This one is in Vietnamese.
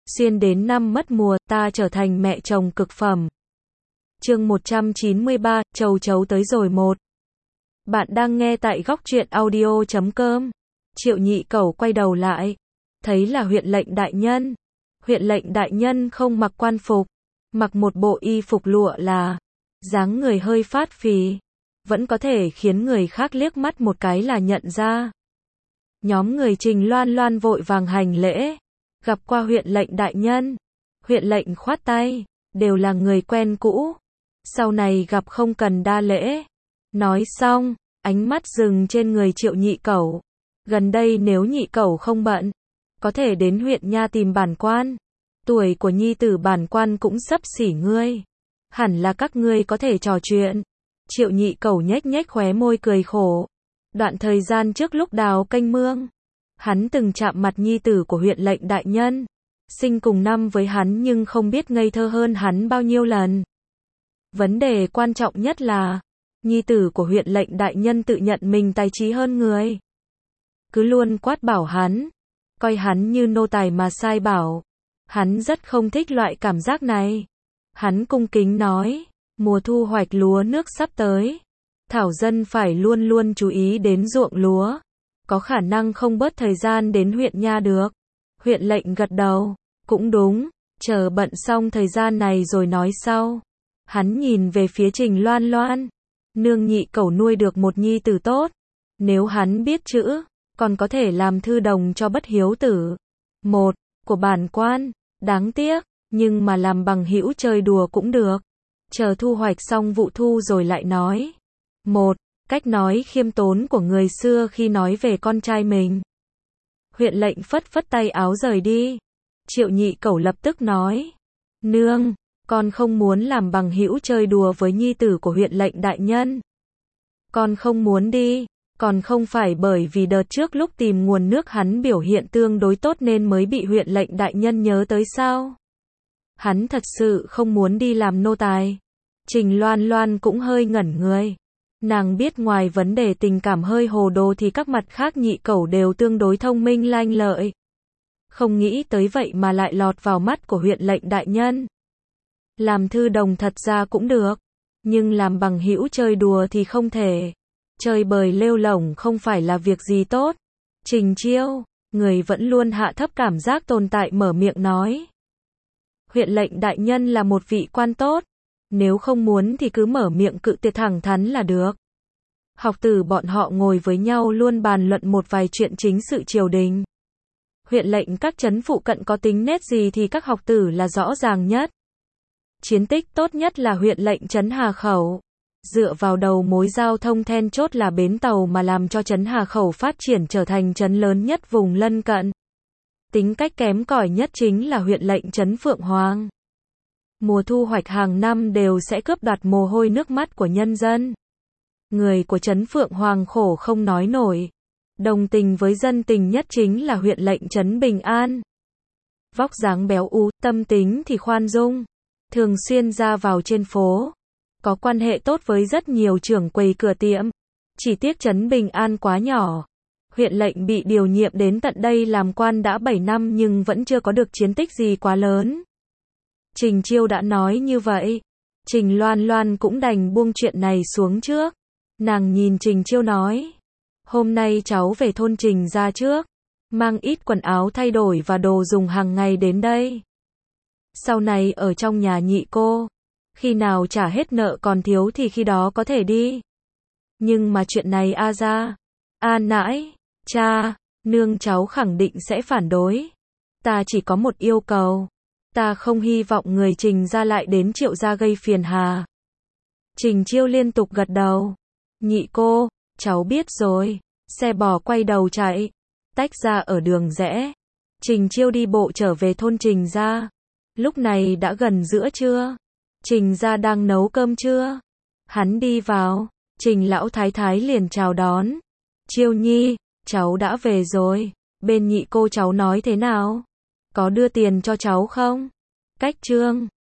Xuyên đến năm mất mùa, ta trở thành mẹ chồng cực phẩm. Chương 193, chầu chấu tới rồi một. Bạn đang nghe tại góc truyện audio.com. Triệu Nhị Cẩu quay đầu lại, thấy là huyện lệnh đại nhân. Huyện lệnh đại nhân không mặc quan phục, mặc một bộ y phục lụa là, dáng người hơi phát phì, vẫn có thể khiến người khác liếc mắt một cái là nhận ra. Nhóm người Trình Loan Loan vội vàng hành lễ, gặp qua huyện lệnh đại nhân. Huyện lệnh khoát tay, đều là người quen cũ, sau này gặp không cần đa lễ. Nói xong, ánh mắt dừng trên người Triệu Nhị Cẩu. Gần đây nếu Nhị Cẩu không bận, có thể đến huyện nha tìm bản quan. Tuổi của nhi tử bản quan cũng xấp xỉ ngươi, hẳn là các ngươi có thể trò chuyện. Triệu Nhị Cẩu nhếch nhếch khóe môi cười khổ. Đoạn thời gian trước lúc đào kênh mương, hắn từng chạm mặt nhi tử của huyện lệnh đại nhân, sinh cùng năm với hắn nhưng không biết ngây thơ hơn hắn bao nhiêu lần. Vấn đề quan trọng nhất là, nhi tử của huyện lệnh đại nhân tự nhận mình tài trí hơn người, cứ luôn quát bảo hắn, coi hắn như nô tài mà sai bảo. Hắn rất không thích loại cảm giác này. Hắn cung kính nói, mùa thu hoạch lúa nước sắp tới, thảo dân phải luôn luôn chú ý đến ruộng lúa, có khả năng không bớt thời gian đến huyện nha được. Huyện lệnh gật đầu, cũng đúng, chờ bận xong thời gian này rồi nói sau. Hắn nhìn về phía Trình Loan Loan, nương Nhị Cẩu nuôi được một nhi tử tốt, nếu hắn biết chữ, còn có thể làm thư đồng cho bất hiếu tử một của bản quan. Đáng tiếc, nhưng mà làm bằng hữu chơi đùa cũng được. Chờ thu hoạch xong vụ thu rồi lại nói. Một cách nói khiêm tốn của người xưa khi nói về con trai mình. Huyện lệnh phất phất tay áo rời đi. Triệu Nhị Cẩu lập tức nói, nương, con không muốn làm bằng hữu chơi đùa với nhi tử của huyện lệnh đại nhân. Con không muốn đi, còn không phải bởi vì đợt trước lúc tìm nguồn nước hắn biểu hiện tương đối tốt nên mới bị huyện lệnh đại nhân nhớ tới sao? Hắn thật sự không muốn đi làm nô tài. Trình Loan Loan cũng hơi ngẩn người. Nàng biết ngoài vấn đề tình cảm hơi hồ đồ thì các mặt khác Nhị Cẩu đều tương đối thông minh lanh lợi. Không nghĩ tới vậy mà lại lọt vào mắt của huyện lệnh đại nhân. Làm thư đồng thật ra cũng được, nhưng làm bằng hữu chơi đùa thì không thể. Chơi bời lêu lổng không phải là việc gì tốt. Trình Chiêu, người vẫn luôn hạ thấp cảm giác tồn tại mở miệng nói. Huyện lệnh đại nhân là một vị quan tốt, nếu không muốn thì cứ mở miệng cự tuyệt thẳng thắn là được. Học tử bọn họ ngồi với nhau luôn bàn luận một vài chuyện chính sự triều đình. Huyện lệnh các trấn phụ cận có tính nét gì thì các học tử là rõ ràng nhất. Chiến tích tốt nhất là huyện lệnh trấn Hà Khẩu. Dựa vào đầu mối giao thông then chốt là bến tàu mà làm cho trấn Hà Khẩu phát triển trở thành trấn lớn nhất vùng lân cận. Tính cách kém cỏi nhất chính là huyện lệnh trấn Phượng Hoàng. Mùa thu hoạch hàng năm đều sẽ cướp đoạt mồ hôi nước mắt của nhân dân. Người của trấn Phượng Hoàng khổ không nói nổi. Đồng tình với dân tình nhất chính là huyện lệnh trấn Bình An. Vóc dáng béo ú, tâm tính thì khoan dung, thường xuyên ra vào trên phố. Có quan hệ tốt với rất nhiều trưởng quầy cửa tiệm. Chỉ tiếc trấn Bình An quá nhỏ. Huyện lệnh bị điều nhiệm đến tận đây làm quan đã 7 năm nhưng vẫn chưa có được chiến tích gì quá lớn. Trình Chiêu đã nói như vậy. Trình Loan Loan cũng đành buông chuyện này xuống trước. Nàng nhìn Trình Chiêu nói. Hôm nay cháu về thôn Trình ra trước. Mang ít quần áo thay đổi và đồ dùng hàng ngày đến đây. Sau này ở trong nhà nhị cô. Khi nào trả hết nợ còn thiếu thì khi đó có thể đi. Nhưng mà chuyện này ra, nãi, cha, nương cháu khẳng định sẽ phản đối. Ta chỉ có một yêu cầu. Ta không hy vọng người Trình ra lại đến Triệu gia gây phiền hà. Trình Chiêu liên tục gật đầu. Nhị cô, cháu biết rồi. Xe bò quay đầu chạy. Tách ra ở đường rẽ. Trình Chiêu đi bộ trở về thôn Trình ra. Lúc này đã gần giữa trưa. Trình gia đang nấu cơm trưa. Hắn đi vào, Trình lão thái thái liền chào đón. Chiêu nhi, cháu đã về rồi. Bên nhị cô cháu nói thế nào? Có đưa tiền cho cháu không? Cách trương,